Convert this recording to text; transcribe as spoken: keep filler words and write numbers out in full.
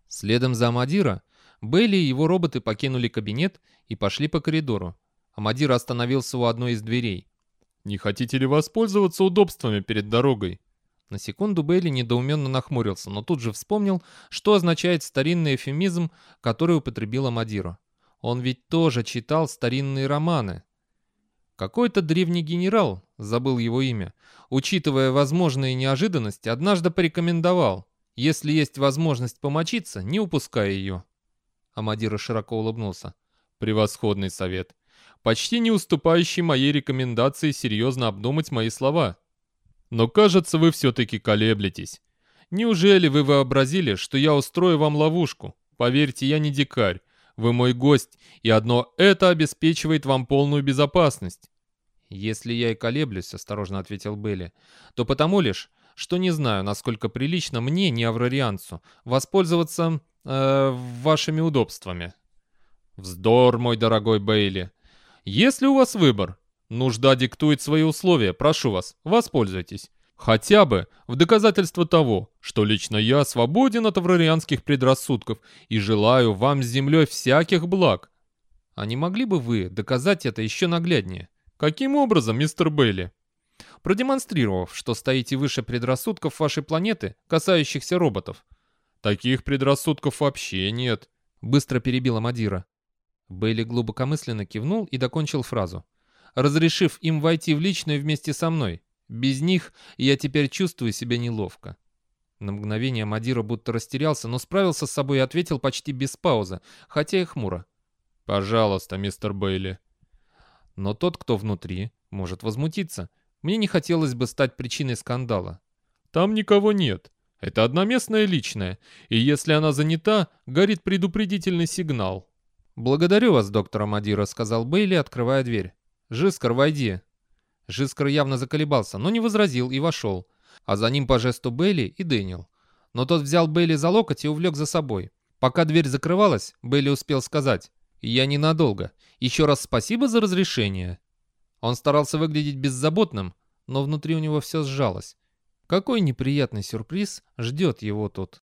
Следом за Амадира, Бейли и его роботы покинули кабинет и пошли по коридору. Амадир остановился у одной из дверей. «Не хотите ли воспользоваться удобствами перед дорогой?» На секунду Бейли недоуменно нахмурился, но тут же вспомнил, что означает старинный эвфемизм, который употребил Амадиру. Он ведь тоже читал старинные романы. Какой-то древний генерал, забыл его имя, учитывая возможные неожиданности, однажды порекомендовал: если есть возможность помочиться, не упускай ее. Амадира широко улыбнулся. «Превосходный совет. Почти не уступающий моей рекомендации серьезно обдумать мои слова. Но, кажется, вы все-таки колеблетесь. Неужели вы вообразили, что я устрою вам ловушку? Поверьте, я не дикарь. Вы мой гость, и одно это обеспечивает вам полную безопасность». «Если я и колеблюсь», — осторожно ответил Бейли, — «то потому лишь, что не знаю, насколько прилично мне, не аврарианцу, воспользоваться э, вашими удобствами». «Вздор, мой дорогой Бейли. Если у вас выбор, нужда диктует свои условия, прошу вас, воспользуйтесь. Хотя бы в доказательство того, что лично я свободен от аврарианских предрассудков и желаю вам с землей всяких благ». «А не могли бы вы доказать это еще нагляднее?» «Каким образом, мистер Бейли?» «Продемонстрировав, что стоите выше предрассудков вашей планеты, касающихся роботов». «Таких предрассудков вообще нет», — быстро перебила Мадира. Бейли глубокомысленно кивнул и докончил фразу. «Разрешив им войти в личную вместе со мной. Без них я теперь чувствую себя неловко». На мгновение Мадира будто растерялся, но справился с собой и ответил почти без паузы, хотя и хмуро. «Пожалуйста, мистер Бейли». Но тот, кто внутри, может возмутиться. Мне не хотелось бы стать причиной скандала. «Там никого нет. Это одноместная личная, и если она занята, горит предупредительный сигнал». «Благодарю вас, доктор Амадира», — сказал Бейли, открывая дверь. «Жискар, войди». Жискар явно заколебался, но не возразил и вошел. А за ним по жесту Бейли и Дэниел. Но тот взял Бейли за локоть и увлек за собой. Пока дверь закрывалась, Бейли успел сказать: «Я ненадолго. Еще раз спасибо за разрешение». Он старался выглядеть беззаботным, но внутри у него все сжалось. Какой неприятный сюрприз ждет его тут.